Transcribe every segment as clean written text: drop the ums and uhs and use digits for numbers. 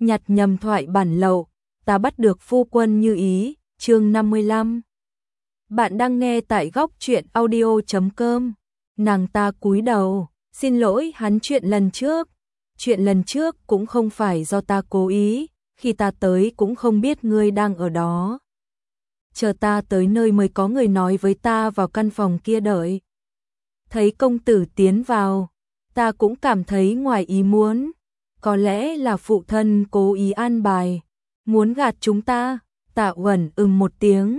nhặt nhầm thoại bản lậu, ta bắt được phu quân như ý, chương 55. Bạn đang nghe tại góc truyện audio.com. Nàng ta cúi đầu, xin lỗi hắn chuyện lần trước. Chuyện lần trước cũng không phải do ta cố ý, khi ta tới cũng không biết ngươi đang ở đó. Chờ ta tới nơi mới có người nói với ta vào căn phòng kia đợi. Thấy công tử tiến vào, ta cũng cảm thấy ngoài ý muốn. Có lẽ là phụ thân cố ý an bài, muốn gạt chúng ta. Tạ Uẩn một tiếng,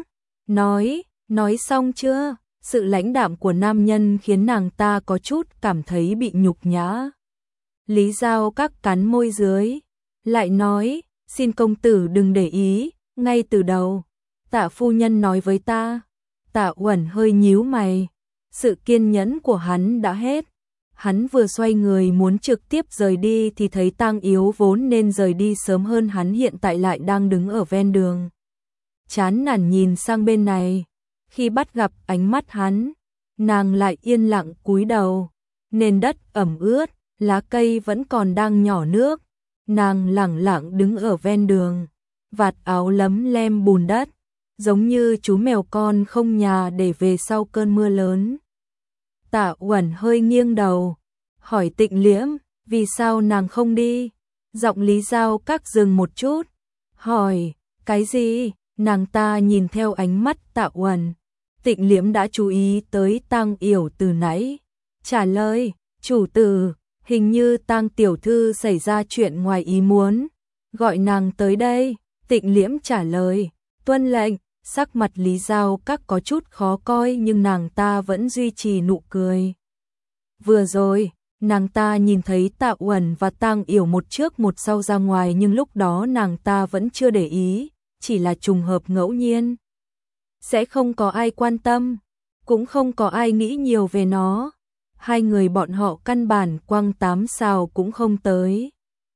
nói xong chưa? Sự lãnh đạm của nam nhân khiến nàng ta có chút cảm thấy bị nhục nhã. Lý Giao các cắn môi dưới, lại nói, xin công tử đừng để ý, ngay từ đầu, Tạ phu nhân nói với ta. Tạ Uẩn hơi nhíu mày, sự kiên nhẫn của hắn đã hết. Hắn vừa xoay người muốn trực tiếp rời đi thì thấy Tang Yếu vốn nên rời đi sớm hơn hắn hiện tại lại đang đứng ở ven đường. Chán nản nhìn sang bên này, khi bắt gặp ánh mắt hắn, nàng lại yên lặng cúi đầu. Nền đất ẩm ướt, lá cây vẫn còn đang nhỏ nước. Nàng lẳng lặng đứng ở ven đường, vạt áo lấm lem bùn đất, giống như chú mèo con không nhà để về sau cơn mưa lớn. Tạ Uẩn hơi nghiêng đầu, hỏi Tịnh Liễm, vì sao nàng không đi? Giọng Lý Giao các dừng một chút, hỏi, cái gì? Nàng ta nhìn theo ánh mắt Tạ Uẩn. Tịnh Liễm đã chú ý tới Tang Yểu từ nãy, trả lời, chủ tử, hình như Tang tiểu thư xảy ra chuyện ngoài ý muốn, gọi nàng tới đây. Tịnh Liễm trả lời, tuân lệnh. Sắc mặt Lý Giao các có chút khó coi nhưng nàng ta vẫn duy trì nụ cười. Vừa rồi, nàng ta nhìn thấy Tạ Uẩn và Tang Yểu một trước một sau ra ngoài nhưng lúc đó nàng ta vẫn chưa để ý, chỉ là trùng hợp ngẫu nhiên. Sẽ không có ai quan tâm, cũng không có ai nghĩ nhiều về nó. Hai người bọn họ căn bản quăng 8 sao cũng không tới.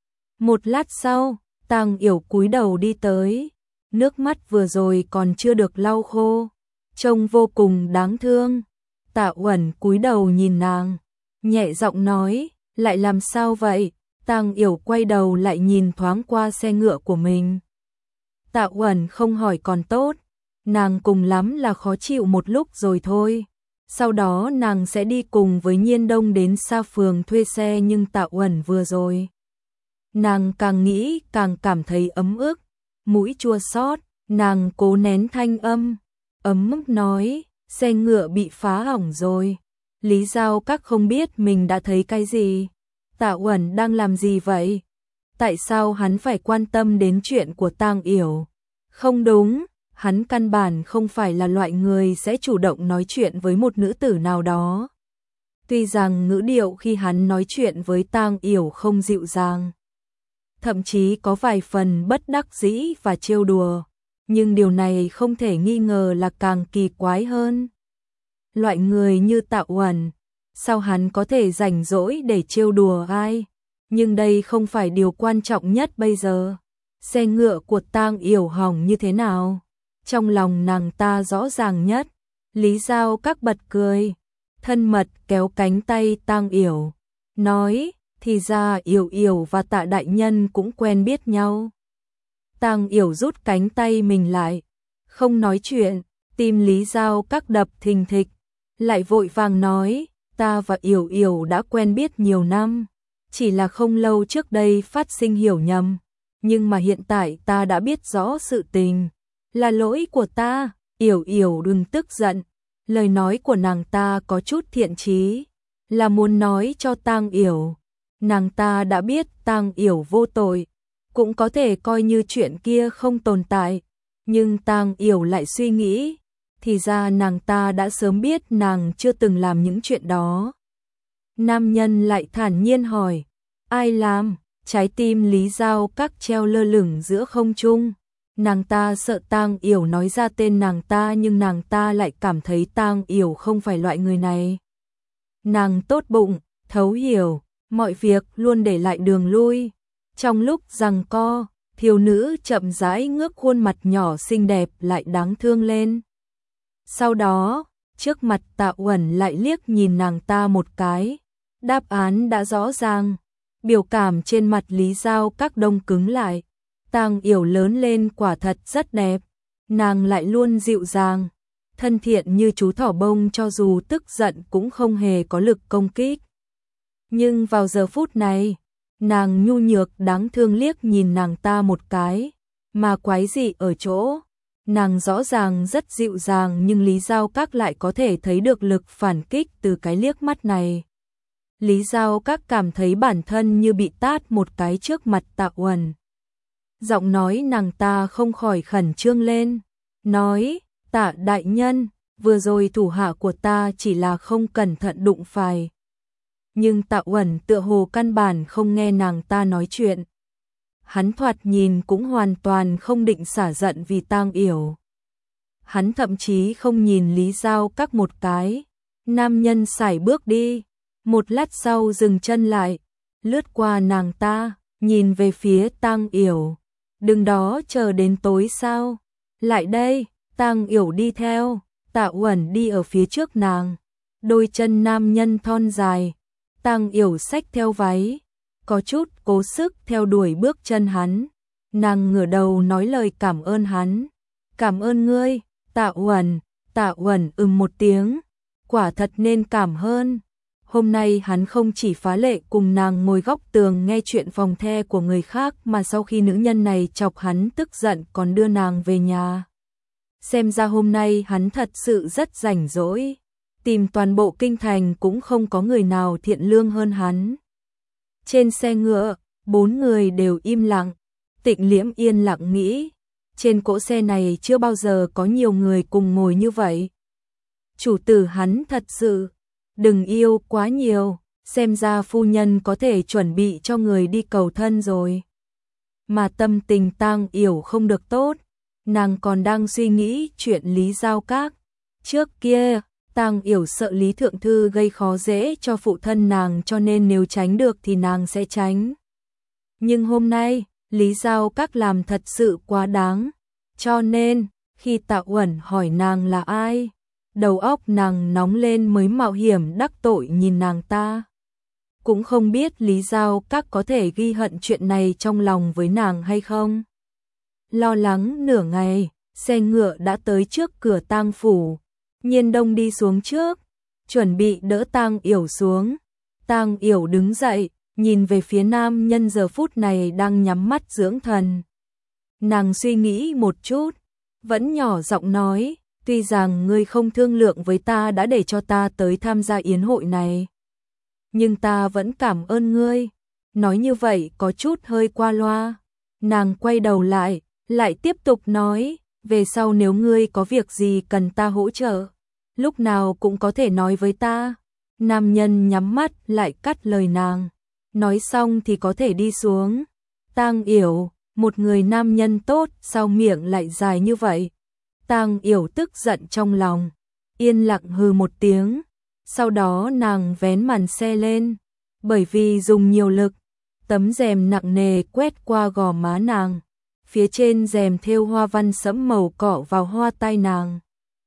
Một lát sau, Tang Yểu cúi đầu đi tới. Nước mắt vừa rồi còn chưa được lau khô, trông vô cùng đáng thương. Tạ Uẩn cúi đầu nhìn nàng, nhẹ giọng nói, lại làm sao vậy? Tang Yểu quay đầu lại nhìn thoáng qua xe ngựa của mình. Tạ Uẩn không hỏi còn tốt, nàng cùng lắm là khó chịu một lúc rồi thôi. Sau đó nàng sẽ đi cùng với Nhiên Đông đến Sa Phường thuê xe nhưng Tạ Uẩn vừa rồi. Nàng càng nghĩ càng cảm thấy ấm ức. Mũi chua xót, nàng cố nén thanh âm, ấm ức nói, xe ngựa bị phá hỏng rồi. Lý Giao các không biết mình đã thấy cái gì. Tạ Uẩn đang làm gì vậy? Tại sao hắn phải quan tâm đến chuyện của Tang Yểu? Không đúng, hắn căn bản không phải là loại người sẽ chủ động nói chuyện với một nữ tử nào đó. Tuy rằng ngữ điệu khi hắn nói chuyện với Tang Yểu không dịu dàng, thậm chí có vài phần bất đắc dĩ và trêu đùa, nhưng điều này không thể nghi ngờ là càng kỳ quái hơn. Loại người như Tạ Uẩn, sao hắn có thể rảnh rỗi để trêu đùa ai? Nhưng đây không phải điều quan trọng nhất bây giờ. Xe ngựa của Tang Yểu hỏng như thế nào? Trong lòng nàng ta rõ ràng nhất. Lý Giao các bật cười, thân mật kéo cánh tay Tang Yểu, nói, thì ra Yểu Yểu và Tạ đại nhân cũng quen biết nhau. Tang Yểu rút cánh tay mình lại, không nói chuyện. Tim Lý Giao các đập thình thịch, lại vội vàng nói, ta và Yểu Yểu đã quen biết nhiều năm, chỉ là không lâu trước đây phát sinh hiểu nhầm, nhưng mà hiện tại ta đã biết rõ sự tình, là lỗi của ta. Yểu Yểu đừng tức giận. Lời nói của nàng ta có chút thiện chí, là muốn nói cho Tang Yểu. Nàng ta đã biết Tang Yểu vô tội, cũng có thể coi như chuyện kia không tồn tại, nhưng Tang Yểu lại suy nghĩ, thì ra nàng ta đã sớm biết nàng chưa từng làm những chuyện đó. Nam nhân lại thản nhiên hỏi, ai làm? Trái tim Lý Giao các treo lơ lửng giữa không trung. Nàng ta sợ Tang Yểu nói ra tên nàng ta nhưng nàng ta lại cảm thấy Tang Yểu không phải loại người này. Nàng tốt bụng, thấu hiểu, mọi việc luôn để lại đường lui. Trong lúc giằng co, thiếu nữ chậm rãi ngước khuôn mặt nhỏ xinh đẹp lại đáng thương lên. Sau đó, trước mặt Tạ Uẩn lại liếc nhìn nàng ta một cái. Đáp án đã rõ ràng, Biểu cảm trên mặt Lý Giao Các đông cứng lại. Tang Yểu lớn lên quả thật rất đẹp, nàng lại luôn dịu dàng, thân thiện như chú thỏ bông, cho dù tức giận cũng không hề có lực công kích. Nhưng vào giờ phút này, nàng nhu nhược đáng thương liếc nhìn nàng ta một cái, mà quái dị ở chỗ, nàng rõ ràng rất dịu dàng nhưng Lý Giao Các lại có thể thấy được lực phản kích từ cái liếc mắt này. Lý Giao Các cảm thấy bản thân như bị tát một cái trước mặt Tạ Uẩn. Giọng nói nàng ta không khỏi khẩn trương lên, nói, Tạ đại nhân, vừa rồi thủ hạ của ta chỉ là không cẩn thận đụng phải. Nhưng Tạ Uẩn tựa hồ căn bản không nghe nàng ta nói chuyện. Hắn thoạt nhìn cũng hoàn toàn không định xả giận vì Tang Yểu. Hắn thậm chí không nhìn Lý Giao Các một cái. Nam nhân sải bước đi, một lát sau dừng chân lại, lướt qua nàng ta, nhìn về phía Tang Yểu. Đừng đó chờ đến tối sao? Lại đây. Tang Yểu đi theo, Tạ Uẩn đi ở phía trước nàng. Đôi chân nam nhân thon dài, Tang Yểu xách theo váy, có chút cố sức theo đuổi bước chân hắn. Nàng ngửa đầu nói lời cảm ơn hắn. Cảm ơn ngươi, Tạ Uẩn. Tạ Uẩn một tiếng, quả thật nên cảm ơn. Hôm nay hắn không chỉ phá lệ cùng nàng ngồi góc tường nghe chuyện phòng the của người khác, mà sau khi nữ nhân này chọc hắn tức giận còn đưa nàng về nhà. Xem ra hôm nay hắn thật sự rất rảnh rỗi, tìm toàn bộ kinh thành cũng không có người nào thiện lương hơn hắn. Trên xe ngựa, 4 người đều im lặng. Tịnh Liễm yên lặng nghĩ, trên cỗ xe này chưa bao giờ có nhiều người cùng ngồi như vậy. Chủ tử hắn thật sự đừng yêu quá nhiều, xem ra phu nhân có thể chuẩn bị cho người đi cầu thân rồi. Mà tâm tình Tang Yểu không được tốt, nàng còn đang suy nghĩ chuyện Lý Giao Các. Trước kia, Tang Yểu sợ Lý Thượng Thư gây khó dễ cho phụ thân nàng, cho nên nếu tránh được thì nàng sẽ tránh. Nhưng hôm nay, Lý Giao Các làm thật sự quá đáng, cho nên, khi Tạ Uẩn hỏi nàng là ai, đầu óc nàng nóng lên mới mạo hiểm đắc tội nhìn nàng ta. Cũng không biết Lý Giao Các có thể ghi hận chuyện này trong lòng với nàng hay không. Lo lắng nửa ngày, xe ngựa đã tới trước cửa tang phủ. Nhiên Đông đi xuống trước, chuẩn bị đỡ Tang Yểu xuống. Tang Yểu đứng dậy, nhìn về phía nam nhân giờ phút này đang nhắm mắt dưỡng thần. Nàng suy nghĩ một chút, vẫn nhỏ giọng nói, tuy rằng ngươi không thương lượng với ta đã để cho ta tới tham gia yến hội này, nhưng ta vẫn cảm ơn ngươi. Nói như vậy có chút hơi qua loa. Nàng quay đầu lại tiếp tục nói, về sau nếu ngươi có việc gì cần ta hỗ trợ, lúc nào cũng có thể nói với ta. Nam nhân nhắm mắt lại cắt lời nàng, nói xong thì có thể đi xuống. Tang Yểu, một người nam nhân tốt sao miệng lại dài như vậy? Tang Yểu tức giận trong lòng, yên lặng hừ một tiếng, sau đó nàng vén màn xe lên, bởi vì dùng nhiều lực, tấm rèm nặng nề quét qua gò má nàng, phía trên rèm thêu hoa văn sẫm màu cọ vào hoa tai nàng.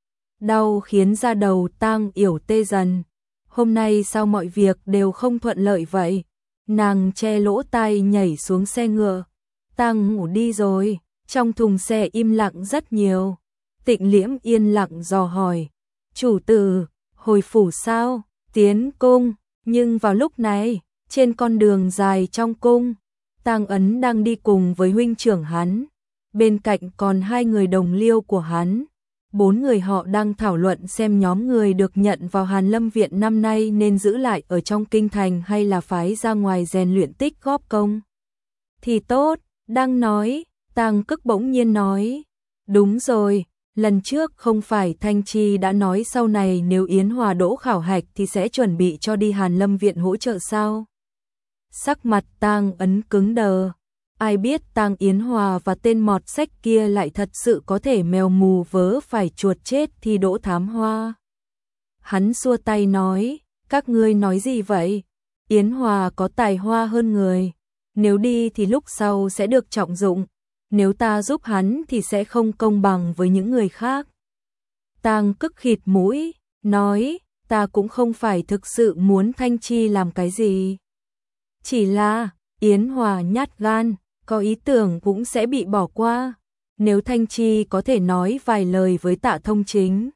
Đau khiến da đầu Tang Yểu tê dần. Hôm nay sao mọi việc đều không thuận lợi vậy? Nàng che lỗ tai nhảy xuống xe ngựa. Tang ngủ đi rồi. Trong thùng xe im lặng rất nhiều. Tịnh Liễm yên lặng dò hỏi, chủ tử, hồi phủ sao? Tiến cung. Nhưng vào lúc này, trên con đường dài trong cung, Tang Ấn đang đi cùng với huynh trưởng hắn, bên cạnh còn 2 người đồng liêu của hắn. 4 người họ đang thảo luận xem nhóm người được nhận vào Hàn Lâm Viện năm nay nên giữ lại ở trong kinh thành hay là phái ra ngoài rèn luyện tích góp công. Thì tốt, đang nói, Tang Cức bỗng nhiên nói, đúng rồi, lần trước không phải Thanh Chi đã nói sau này nếu Yến Hòa đỗ khảo hạch thì sẽ chuẩn bị cho đi Hàn Lâm Viện hỗ trợ sao? Sắc mặt Tang Ấn cứng đờ. Ai biết Tang Yến Hòa và tên mọt sách kia lại thật sự có thể mèo mù vớ phải chuột chết thì đỗ thám hoa. Hắn xua tay nói, các ngươi nói gì vậy? Yến Hòa có tài hoa hơn người, nếu đi thì lúc sau sẽ được trọng dụng, nếu ta giúp hắn thì sẽ không công bằng với những người khác. Tang Cức khịt mũi, nói, ta cũng không phải thực sự muốn Thanh Chi làm cái gì. Chỉ là, Yến Hòa nhát gan, có ý tưởng cũng sẽ bị bỏ qua. Nếu Thanh Chi có thể nói vài lời với Tạ Thông Chính,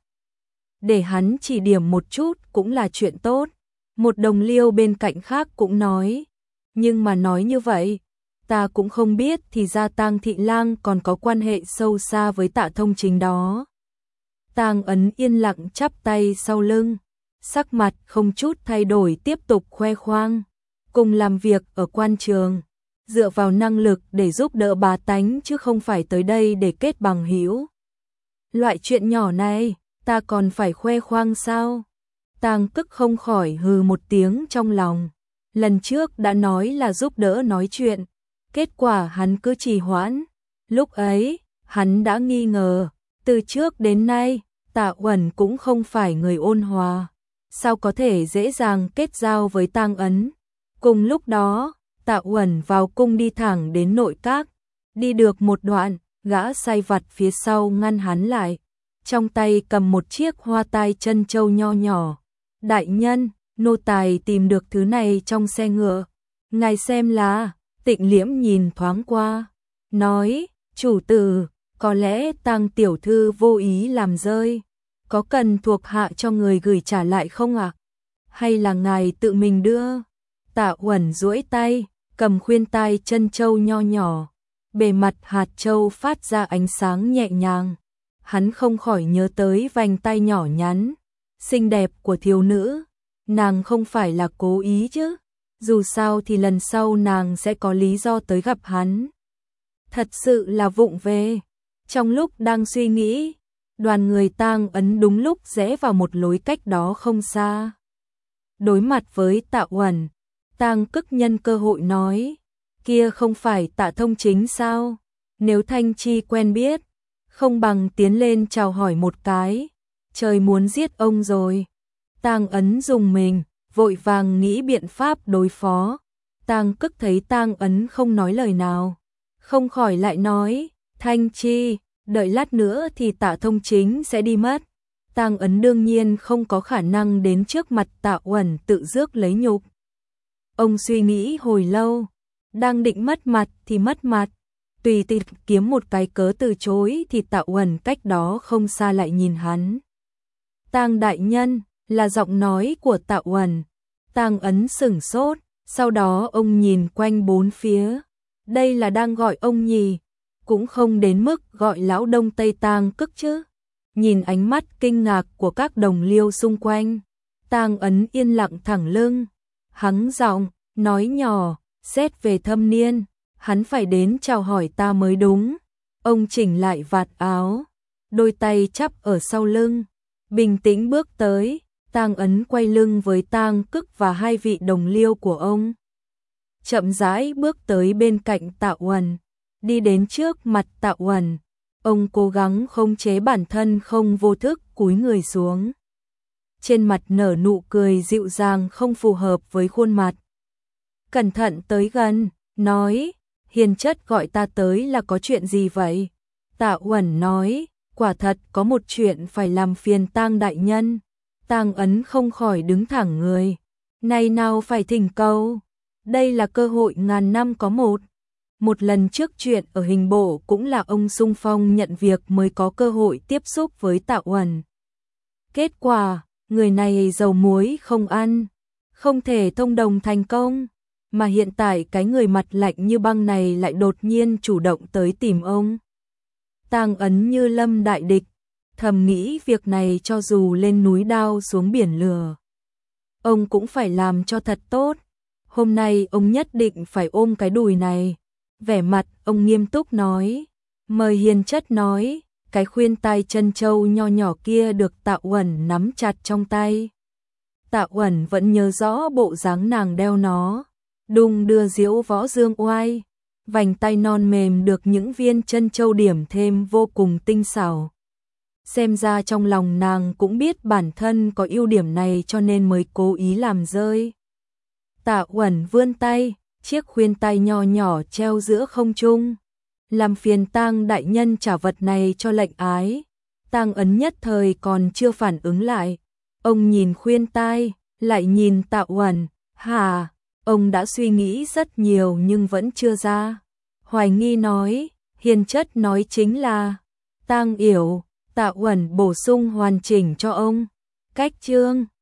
để hắn chỉ điểm một chút cũng là chuyện tốt. Một đồng liêu bên cạnh khác cũng nói, nhưng mà nói như vậy, ta cũng không biết thì ra Tang Thị Lang còn có quan hệ sâu xa với Tạ Thông Chính đó. Tang Ấn yên lặng chắp tay sau lưng, sắc mặt không chút thay đổi tiếp tục khoe khoang, cùng làm việc ở quan trường, dựa vào năng lực để giúp đỡ bá tánh chứ không phải tới đây để kết bằng hữu. Loại chuyện nhỏ này, ta còn phải khoe khoang sao? Tang Cức không khỏi hừ một tiếng trong lòng. Lần trước đã nói là giúp đỡ nói chuyện, kết quả hắn cứ trì hoãn. Lúc ấy, hắn đã nghi ngờ, từ trước đến nay, Tạ Uẩn cũng không phải người ôn hòa, sao có thể dễ dàng kết giao với Tang Ấn. Cùng lúc đó, Tạ Uẩn vào cung đi thẳng đến nội các, đi được một đoạn, gã sai vặt phía sau ngăn hắn lại, trong tay cầm một chiếc hoa tai chân châu nho nhỏ. Đại nhân, nô tài tìm được thứ này trong xe ngựa, ngài xem là. Tịnh Liễm nhìn thoáng qua, nói, chủ tử, có lẽ Tang tiểu thư vô ý làm rơi, có cần thuộc hạ cho người gửi trả lại không ạ? Hay là ngài tự mình đưa? Tạ Uẩn duỗi tay, cầm khuyên tai chân châu nho nhỏ, bề mặt hạt châu phát ra ánh sáng nhẹ nhàng. Hắn không khỏi nhớ tới vành tay nhỏ nhắn, xinh đẹp của thiếu nữ, nàng không phải là cố ý chứ? Dù sao thì lần sau nàng sẽ có lý do tới gặp hắn. Thật sự là vụng về. Trong lúc đang suy nghĩ, đoàn người Tang Ấn đúng lúc rẽ vào một lối cách đó không xa. Đối mặt với Tạ Uẩn, Tang Cức nhân cơ hội nói, kia không phải Tạ Thông Chính sao? Nếu Thanh Chi quen biết, không bằng tiến lên chào hỏi một cái, trời muốn giết ông rồi. Tang Ấn dùng mình, vội vàng nghĩ biện pháp đối phó. Tang Cức thấy Tang Ấn không nói lời nào, không khỏi lại nói, Thanh Chi, đợi lát nữa thì Tạ Thông Chính sẽ đi mất. Tang Ấn đương nhiên không có khả năng đến trước mặt Tạ Uẩn tự rước lấy nhục. Ông suy nghĩ hồi lâu, đang định mất mặt thì mất mặt, tùy tiện kiếm một cái cớ từ chối thì Tạ Uẩn cách đó không xa lại nhìn hắn. Tang đại nhân, là giọng nói của Tạ Uẩn. Tang Ấn sửng sốt, sau đó ông nhìn quanh bốn phía. Đây là đang gọi ông nhỉ? Cũng không đến mức gọi lão Đông Tây Tang Cức chứ. Nhìn ánh mắt kinh ngạc của các đồng liêu xung quanh, Tang Ấn yên lặng thẳng lưng, hắng giọng, nói nhỏ, xét về thâm niên, hắn phải đến chào hỏi ta mới đúng. Ông chỉnh lại vạt áo, đôi tay chắp ở sau lưng, bình tĩnh bước tới. Tang Ấn quay lưng với Tang Cức và hai vị đồng liêu của ông, chậm rãi bước tới bên cạnh Tạ Uẩn, đi đến trước mặt Tạ Uẩn. Ông cố gắng khống chế bản thân không vô thức cúi người xuống. Trên mặt nở nụ cười dịu dàng không phù hợp với khuôn mặt. Cẩn thận tới gần, nói, hiền chất gọi ta tới là có chuyện gì vậy? Tạ Uẩn nói, quả thật có một chuyện phải làm phiền Tang đại nhân. Tang Ấn không khỏi đứng thẳng người. Này nào phải thỉnh cầu, đây là cơ hội ngàn năm có một. Một lần trước chuyện ở hình bộ cũng là ông xung phong nhận việc mới có cơ hội tiếp xúc với Tạ Uẩn. Kết quả, người này dầu muối không ăn, không thể thông đồng thành công. Mà hiện tại cái người mặt lạnh như băng này lại đột nhiên chủ động tới tìm ông. Tang Ấn như lâm đại địch, thầm nghĩ việc này cho dù lên núi đao xuống biển lửa, ông cũng phải làm cho thật tốt. Hôm nay ông nhất định phải ôm cái đùi này. Vẻ mặt ông nghiêm túc nói, mời hiền chất nói, cái khuyên tai chân châu nho nhỏ kia được Tạ Uẩn nắm chặt trong tay. Tạ Uẩn vẫn nhớ rõ bộ dáng nàng đeo nó, đung đưa diễu võ dương oai, vành tay non mềm được những viên chân châu điểm thêm vô cùng tinh xảo. Xem ra trong lòng nàng cũng biết bản thân có ưu điểm này cho nên mới cố ý làm rơi. Tạ Uẩn vươn tay, chiếc khuyên tai nho nhỏ treo giữa không trung. Làm phiền Tang đại nhân trả vật này cho lệnh ái. Tang Ấn nhất thời còn chưa phản ứng lại. Ông nhìn khuyên tai, lại nhìn Tạ Uẩn, hả? Ông đã suy nghĩ rất nhiều nhưng vẫn chưa ra. Hoài Nghi nói, Hiền Chất nói chính là tang yểu. Tạ Uẩn bổ sung hoàn chỉnh cho ông. Cách chương